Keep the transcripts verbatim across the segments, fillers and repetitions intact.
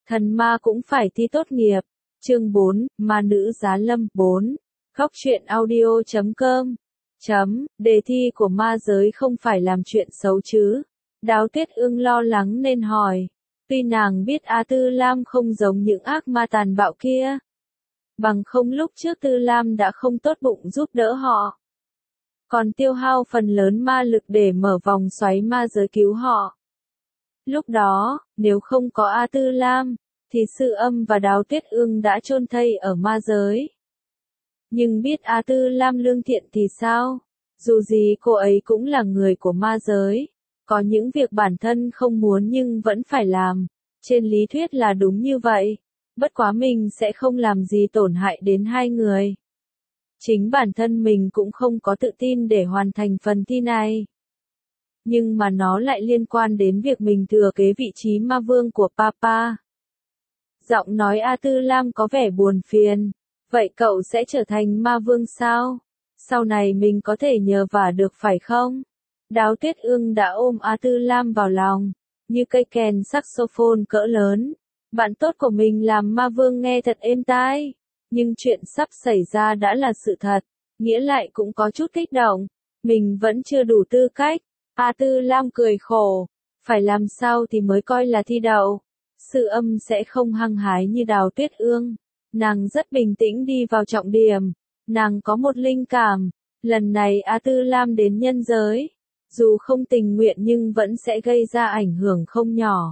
Thần ma cũng phải thi tốt nghiệp. Chương bốn, Ma nữ giá lâm. bốn. Góc truyện audio chấm com. Chấm, đề thi của ma giới không phải làm chuyện xấu chứ? Đáo Tuyết Ương lo lắng nên hỏi. Tuy nàng biết A Tư Lam không giống những ác ma tàn bạo kia. Bằng không lúc trước Tư Lam đã không tốt bụng giúp đỡ họ. Còn tiêu hao phần lớn ma lực để mở vòng xoáy ma giới cứu họ. Lúc đó, nếu không có A Tư Lam, thì Sư Âm và Đáo Tuyết Ương đã chôn thây ở ma giới. Nhưng biết A Tư Lam lương thiện thì sao? Dù gì cô ấy cũng là người của ma giới. Có những việc bản thân không muốn nhưng vẫn phải làm. Trên lý thuyết là đúng như vậy. Bất quá mình sẽ không làm gì tổn hại đến hai người. Chính bản thân mình cũng không có tự tin để hoàn thành phần thi này. Nhưng mà nó lại liên quan đến việc mình thừa kế vị trí ma vương của Papa. Giọng nói A Tư Lam có vẻ buồn phiền. Vậy cậu sẽ trở thành ma vương sao? Sau này mình có thể nhờ vả được phải không? Đáo Tuyết Ương đã ôm A Tư Lam vào lòng, như cây kèn saxophone cỡ lớn. Bạn tốt của mình làm ma vương nghe thật êm tai. Nhưng chuyện sắp xảy ra đã là sự thật, nghĩa lại cũng có chút kích động. Mình vẫn chưa đủ tư cách. A Tư Lam cười khổ. Phải làm sao thì mới coi là thi đậu? Sư Âm sẽ không hăng hái như Đáo Tuyết Ương. Nàng rất bình tĩnh đi vào trọng điểm. Nàng có một linh cảm. Lần này A Tư Lam đến nhân giới. Dù không tình nguyện nhưng vẫn sẽ gây ra ảnh hưởng không nhỏ.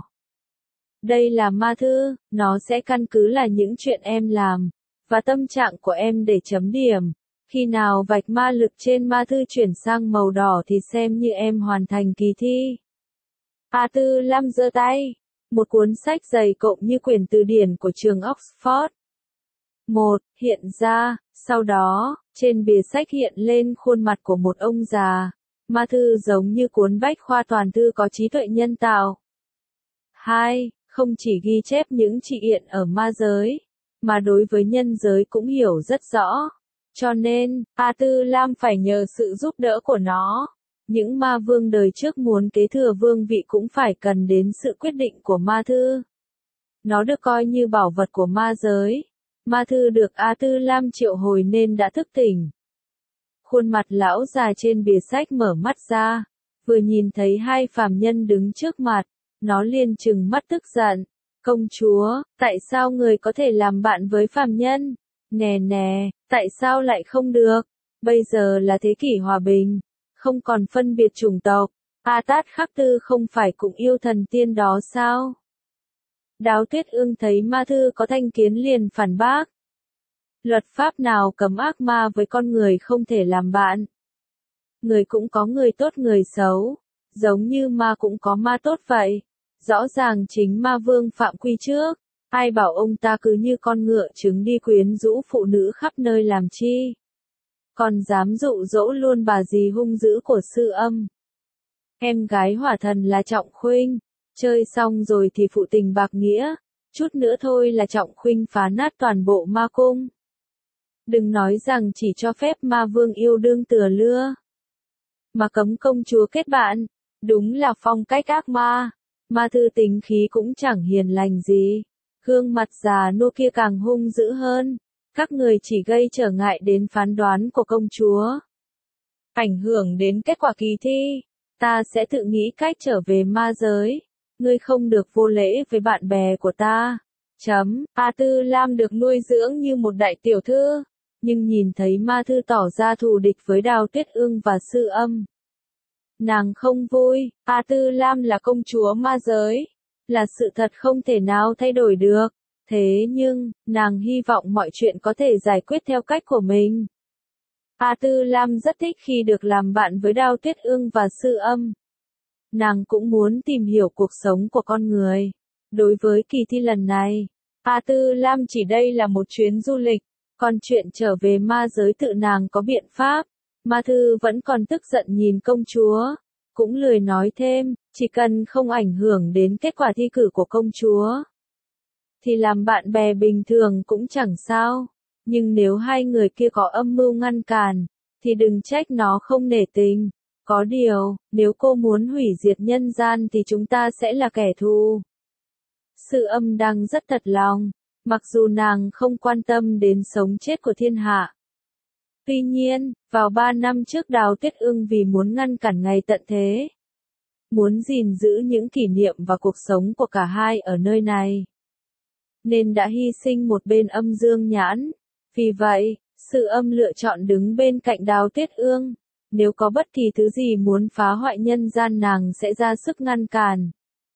Đây là ma thư, nó sẽ căn cứ là những chuyện em làm. Và tâm trạng của em để chấm điểm. Khi nào vạch ma lực trên ma thư chuyển sang màu đỏ thì xem như em hoàn thành kỳ thi. A Tư Lam giơ tay. Một cuốn sách dày cộm như quyển từ điển của trường Oxford. Một, hiện ra, sau đó, trên bìa sách hiện lên khuôn mặt của một ông già. Ma thư giống như cuốn bách khoa toàn thư có trí tuệ nhân tạo. Hai, không chỉ ghi chép những chị hiện ở ma giới, mà đối với nhân giới cũng hiểu rất rõ. Cho nên, A Tư Lam phải nhờ sự giúp đỡ của nó. Những ma vương đời trước muốn kế thừa vương vị cũng phải cần đến sự quyết định của ma thư. Nó được coi như bảo vật của ma giới. Ma thư được A Tư Lam triệu hồi nên đã thức tỉnh. Khuôn mặt lão già trên bìa sách mở mắt ra, vừa nhìn thấy hai phàm nhân đứng trước mặt, nó liền trừng mắt tức giận. Công chúa, tại sao người có thể làm bạn với phàm nhân? Nè nè, tại sao lại không được? Bây giờ là thế kỷ hòa bình, không còn phân biệt chủng tộc. A Tát Khắc Tư không phải cũng yêu thần tiên đó sao? Đáo Tuyết Ương thấy ma thư có thanh kiến liền phản bác. Luật pháp nào cấm ác ma với con người không thể làm bạn? Người cũng có người tốt người xấu, giống như ma cũng có ma tốt vậy. Rõ ràng chính ma vương phạm quy trước, ai bảo ông ta cứ như con ngựa trứng đi quyến rũ phụ nữ khắp nơi làm chi? Còn dám dụ dỗ luôn bà dì hung dữ của Sư Âm. Em gái hỏa thần là Trọng Khuynh, chơi xong rồi thì phụ tình bạc nghĩa, chút nữa thôi là Trọng Khuynh phá nát toàn bộ ma cung. Đừng nói rằng chỉ cho phép ma vương yêu đương từa lưa, mà cấm công chúa kết bạn, đúng là phong cách ác ma. Ma thư tính khí cũng chẳng hiền lành gì, gương mặt già nua kia càng hung dữ hơn. Các người chỉ gây trở ngại đến phán đoán của công chúa, ảnh hưởng đến kết quả kỳ thi. Ta sẽ tự nghĩ cách trở về ma giới. Ngươi không được vô lễ với bạn bè của ta. Chấm, A Tư Lam được nuôi dưỡng như một đại tiểu thư, nhưng nhìn thấy ma thư tỏ ra thù địch với Đáo Tuyết Ương và Sư Âm. Nàng không vui. A Tư Lam là công chúa ma giới, là sự thật không thể nào thay đổi được. Thế nhưng, nàng hy vọng mọi chuyện có thể giải quyết theo cách của mình. A Tư Lam rất thích khi được làm bạn với Đáo Tuyết Ương và Sư Âm. Nàng cũng muốn tìm hiểu cuộc sống của con người. Đối với kỳ thi lần này, A Tư Lam chỉ đây là một chuyến du lịch, còn chuyện trở về ma giới tự nàng có biện pháp. Ma thư vẫn còn tức giận nhìn công chúa, cũng lười nói thêm, chỉ cần không ảnh hưởng đến kết quả thi cử của công chúa, thì làm bạn bè bình thường cũng chẳng sao. Nhưng nếu hai người kia có âm mưu ngăn cản, thì đừng trách nó không nể tình. Có điều, nếu cô muốn hủy diệt nhân gian thì chúng ta sẽ là kẻ thù. Sư Âm đang rất thật lòng, mặc dù nàng không quan tâm đến sống chết của thiên hạ. Tuy nhiên, vào ba năm trước Đào Tuyết Ương vì muốn ngăn cản ngày tận thế, muốn gìn giữ những kỷ niệm và cuộc sống của cả hai ở nơi này, nên đã hy sinh một bên âm dương nhãn. Vì vậy, Sư Âm lựa chọn đứng bên cạnh Đào Tuyết Ương. Nếu có bất kỳ thứ gì muốn phá hoại nhân gian nàng sẽ ra sức ngăn cản.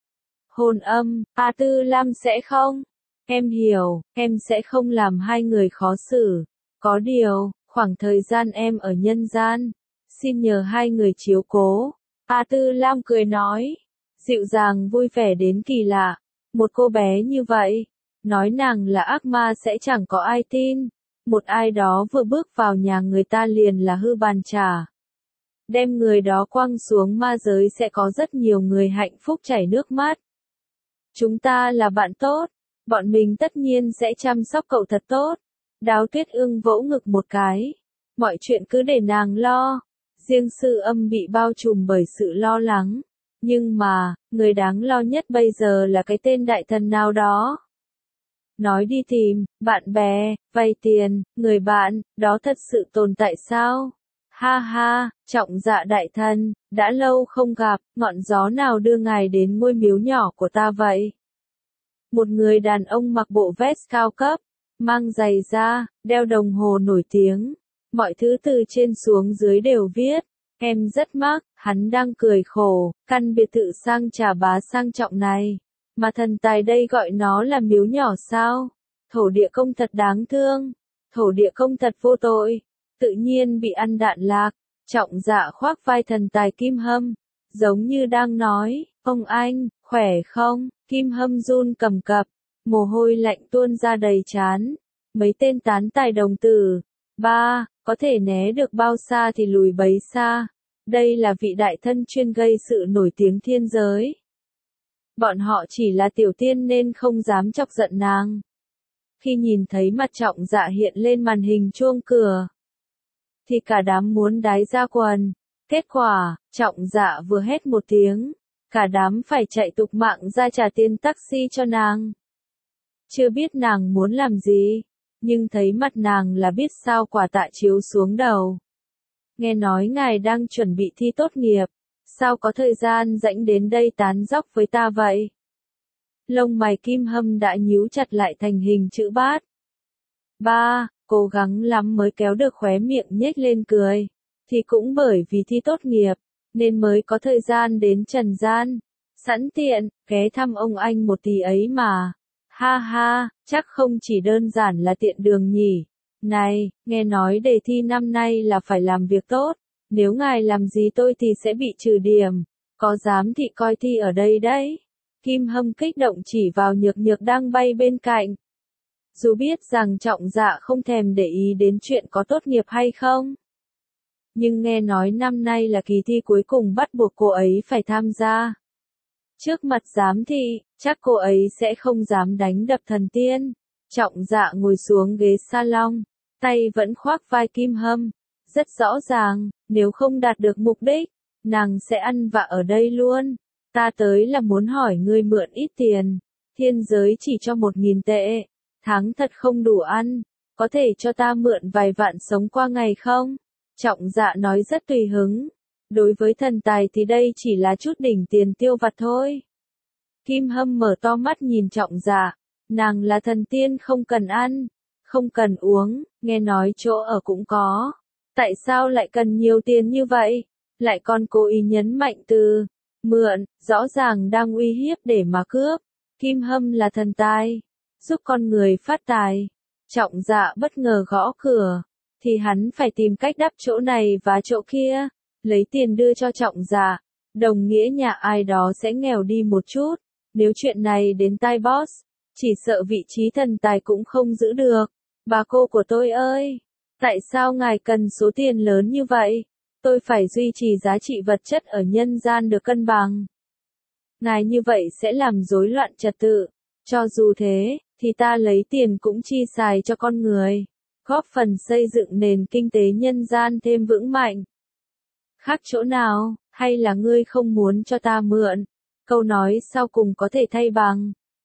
Hồn Âm, A Tư Lam sẽ không. Em hiểu, em sẽ không làm hai người khó xử. Có điều, khoảng thời gian em ở nhân gian, xin nhờ hai người chiếu cố. A Tư Lam cười nói, dịu dàng vui vẻ đến kỳ lạ. Một cô bé như vậy, nói nàng là ác ma sẽ chẳng có ai tin. Một ai đó vừa bước vào nhà người ta liền là hư bàn trà. Đem người đó quăng xuống ma giới sẽ có rất nhiều người hạnh phúc chảy nước mắt. Chúng ta là bạn tốt, bọn mình tất nhiên sẽ chăm sóc cậu thật tốt. Đào Tuyết Ương vỗ ngực một cái. Mọi chuyện cứ để nàng lo. Riêng Sư Âm bị bao trùm bởi sự lo lắng. Nhưng mà, người đáng lo nhất bây giờ là cái tên đại thần nào đó. Nói đi tìm, bạn bè, vay tiền, người bạn, đó thật sự tồn tại sao? Ha ha, Trọng Dạ đại thần, đã lâu không gặp, ngọn gió nào đưa ngài đến ngôi miếu nhỏ của ta vậy? Một người đàn ông mặc bộ vest cao cấp, mang giày da, đeo đồng hồ nổi tiếng, mọi thứ từ trên xuống dưới đều viết, em rất mắc, hắn đang cười khổ, căn biệt thự sang trà bá sang trọng này, mà thần tài đây gọi nó là miếu nhỏ sao? Thổ địa công thật đáng thương, thổ địa công thật vô tội, tự nhiên bị ăn đạn lạc. Trọng Dạ khoác vai thần tài Kim Hâm, giống như đang nói, ông anh, khỏe không? Kim Hâm run cầm cập, mồ hôi lạnh tuôn ra đầy trán. Mấy tên tán tài đồng tử, ba, có thể né được bao xa thì lùi bấy xa. Đây là vị đại thân chuyên gây sự nổi tiếng thiên giới. Bọn họ chỉ là tiểu tiên nên không dám chọc giận nàng. Khi nhìn thấy mặt Trọng Dạ hiện lên màn hình chuông cửa, thì cả đám muốn đái ra quần. Kết quả, Trọng Dạ vừa hét một tiếng, cả đám phải chạy tục mạng ra trả tiền taxi cho nàng. Chưa biết nàng muốn làm gì, nhưng thấy mặt nàng là biết sao quả tạ chiếu xuống đầu. Nghe nói ngài đang chuẩn bị thi tốt nghiệp, sao có thời gian rảnh đến đây tán dóc với ta vậy? Lông mày Kim Hâm đã nhíu chặt lại thành hình chữ bát. Ba, cố gắng lắm mới kéo được khóe miệng nhếch lên cười. Thì cũng bởi vì thi tốt nghiệp, nên mới có thời gian đến trần gian. Sẵn tiện, ghé thăm ông anh một tí ấy mà. Ha ha, chắc không chỉ đơn giản là tiện đường nhỉ. Này, nghe nói đề thi năm nay là phải làm việc tốt. Nếu ngài làm gì tôi thì sẽ bị trừ điểm. Có dám thì coi thi ở đây đấy. Kim Hâm kích động chỉ vào Nhược Nhược đang bay bên cạnh. Dù biết rằng Trọng Dạ không thèm để ý đến chuyện có tốt nghiệp hay không. Nhưng nghe nói năm nay là kỳ thi cuối cùng bắt buộc cô ấy phải tham gia. Trước mặt giám thị, chắc cô ấy sẽ không dám đánh đập thần tiên. Trọng Dạ ngồi xuống ghế salon, tay vẫn khoác vai Kim Hâm. Rất rõ ràng, nếu không đạt được mục đích, nàng sẽ ăn vạ ở đây luôn. Ta tới là muốn hỏi ngươi mượn ít tiền. Thiên giới chỉ cho một nghìn tệ. Tháng thật không đủ ăn. Có thể cho ta mượn vài vạn sống qua ngày không? Trọng Dạ nói rất tùy hứng. Đối với thần tài thì đây chỉ là chút đỉnh tiền tiêu vặt thôi. Kim Hâm mở to mắt nhìn Trọng Dạ. Nàng là thần tiên không cần ăn, không cần uống, nghe nói chỗ ở cũng có. Tại sao lại cần nhiều tiền như vậy? Lại còn cố ý nhấn mạnh từ mượn, rõ ràng đang uy hiếp để mà cướp. Kim Hâm là thần tài, giúp con người phát tài. Trọng Dạ bất ngờ gõ cửa, thì hắn phải tìm cách đắp chỗ này và chỗ kia, lấy tiền đưa cho Trọng Dạ, đồng nghĩa nhà ai đó sẽ nghèo đi một chút. Nếu chuyện này đến tai boss, chỉ sợ vị trí thần tài cũng không giữ được. Bà cô của tôi ơi, tại sao ngài cần số tiền lớn như vậy? Tôi phải duy trì giá trị vật chất ở nhân gian được cân bằng. Ngài như vậy sẽ làm rối loạn trật tự. Cho dù thế, thì ta lấy tiền cũng chi xài cho con người, góp phần xây dựng nền kinh tế nhân gian thêm vững mạnh. Khác chỗ nào, hay là ngươi không muốn cho ta mượn? Câu nói sau cùng có thể thay bằng,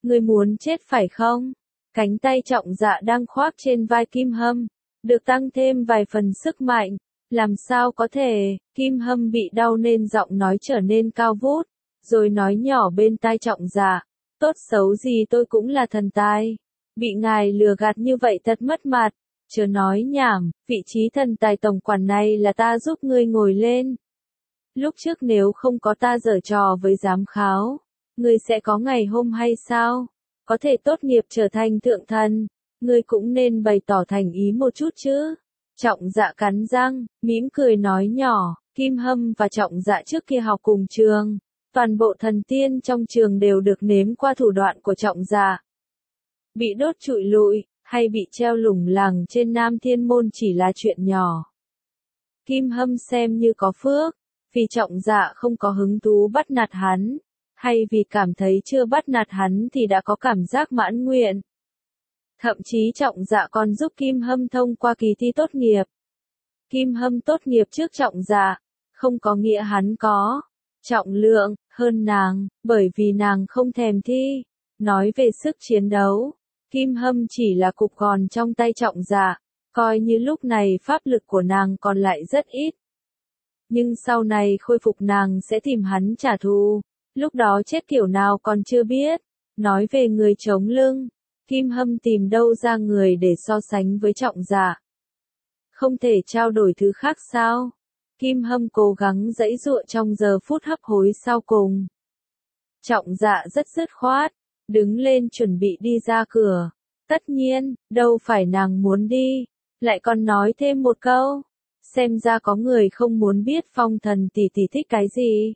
Ngươi muốn chết phải không? Cánh tay Trọng Dạ đang khoác trên vai Kim Hâm, được tăng thêm vài phần sức mạnh. Làm sao có thể? Kim Hâm bị đau nên giọng nói trở nên cao vút, rồi nói nhỏ bên tai Trọng Dạ. Tốt xấu gì tôi cũng là thần tài. Bị ngài lừa gạt như vậy thật mất mặt. Chớ nói nhảm, vị trí thần tài tổng quản này là ta giúp ngươi ngồi lên. Lúc trước nếu không có ta giở trò với giám khảo, ngươi sẽ có ngày hôm hay sao? Có thể tốt nghiệp trở thành thượng thần, ngươi cũng nên bày tỏ thành ý một chút chứ. Trọng Dạ cắn răng, mỉm cười nói nhỏ, Kim Hâm và Trọng Dạ trước kia học cùng trường. Toàn bộ thần tiên trong trường đều được nếm qua thủ đoạn của Trọng Dạ. Bị đốt trụi lụi, hay bị treo lủng lẳng trên Nam Thiên Môn chỉ là chuyện nhỏ. Kim Hâm xem như có phước, vì Trọng Dạ không có hứng thú bắt nạt hắn, hay vì cảm thấy chưa bắt nạt hắn thì đã có cảm giác mãn nguyện. Thậm chí Trọng Dạ còn giúp Kim Hâm thông qua kỳ thi tốt nghiệp. Kim Hâm tốt nghiệp trước Trọng Dạ, không có nghĩa hắn có trọng lượng hơn nàng, bởi vì nàng không thèm thi. Nói về sức chiến đấu, Kim Hâm chỉ là cục gòn trong tay Trọng Dạ, coi như lúc này pháp lực của nàng còn lại rất ít. Nhưng sau này khôi phục nàng sẽ tìm hắn trả thù, lúc đó chết kiểu nào còn chưa biết. Nói về người chống lưng, Kim Hâm tìm đâu ra người để so sánh với Trọng Dạ. Không thể trao đổi thứ khác sao? Kim Hâm cố gắng giãy giụa trong giờ phút hấp hối sau cùng. Trọng Dạ rất dứt khoát, đứng lên chuẩn bị đi ra cửa. Tất nhiên, đâu phải nàng muốn đi, lại còn nói thêm một câu. Xem ra có người không muốn biết Phong Thần tỷ tỷ thích cái gì.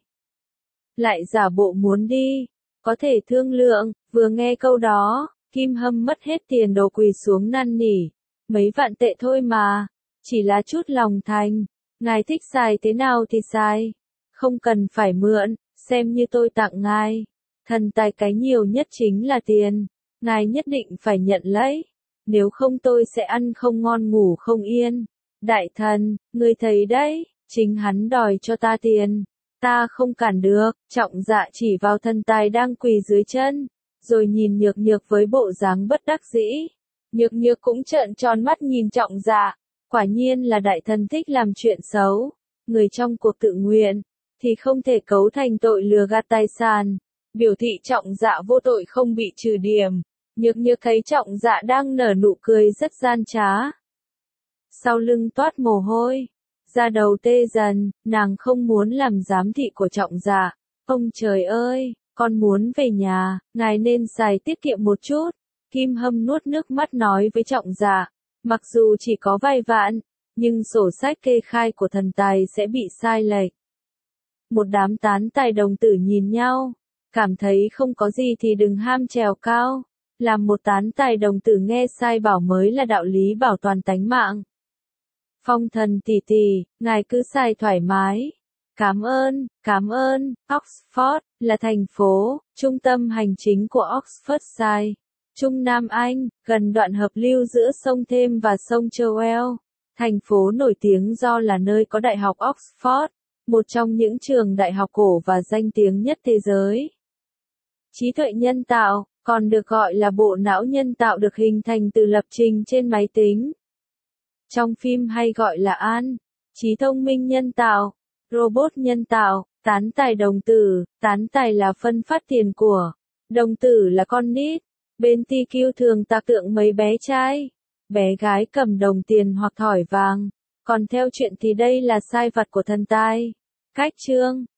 Lại giả bộ muốn đi, có thể thương lượng. Vừa nghe câu đó, Kim Hâm mất hết tiền đồ quỳ xuống năn nỉ. Mấy vạn tệ thôi mà, chỉ là chút lòng thành. Ngài thích xài thế nào thì xài, không cần phải mượn, xem như tôi tặng ngài. Thần tài cái nhiều nhất chính là tiền, ngài nhất định phải nhận lấy, nếu không tôi sẽ ăn không ngon ngủ không yên. Đại thần, ngươi thấy đấy, chính hắn đòi cho ta tiền, ta không cản được. Trọng Dạ chỉ vào thần tài đang quỳ dưới chân, rồi nhìn Nhược Nhược với bộ dáng bất đắc dĩ. Nhược Nhược cũng trợn tròn mắt nhìn Trọng Dạ. Quả nhiên là đại thần thích làm chuyện xấu, người trong cuộc tự nguyện, thì không thể cấu thành tội lừa gạt tài sản. Biểu thị Trọng Dạ vô tội không bị trừ điểm. Nhược Nhược thấy Trọng Dạ đang nở nụ cười rất gian trá. Sau lưng toát mồ hôi, da đầu tê dần, nàng không muốn làm giám thị của Trọng Dạ. Ông trời ơi, con muốn về nhà, ngài nên xài tiết kiệm một chút. Kim Hâm nuốt nước mắt nói với Trọng Dạ. Mặc dù chỉ có vài vạn, nhưng sổ sách kê khai của thần tài sẽ bị sai lệch. Một đám tán tài đồng tử nhìn nhau, cảm thấy không có gì thì đừng ham trèo cao. Làm một tán tài đồng tử nghe sai bảo mới là đạo lý bảo toàn tánh mạng. Phong Thần tỷ tỷ, ngài cứ xài thoải mái. Cảm ơn, cảm ơn. Oxford là thành phố, trung tâm hành chính của Oxfordshire, Trung Nam Anh, gần đoạn hợp lưu giữa sông Thêm và sông Cherwell. Thành phố nổi tiếng do là nơi có Đại học Oxford, một trong những trường đại học cổ và danh tiếng nhất thế giới. Trí tuệ nhân tạo, còn được gọi là bộ não nhân tạo được hình thành từ lập trình trên máy tính. Trong phim hay gọi là An, trí thông minh nhân tạo, robot nhân tạo, tán tài đồng tử, tán tài là phân phát tiền của, đồng tử là con nít. Bên ti kiu thường tạc tượng mấy bé trai, bé gái cầm đồng tiền hoặc thỏi vàng, còn theo chuyện thì đây là sai vặt của thần tài. Cách chương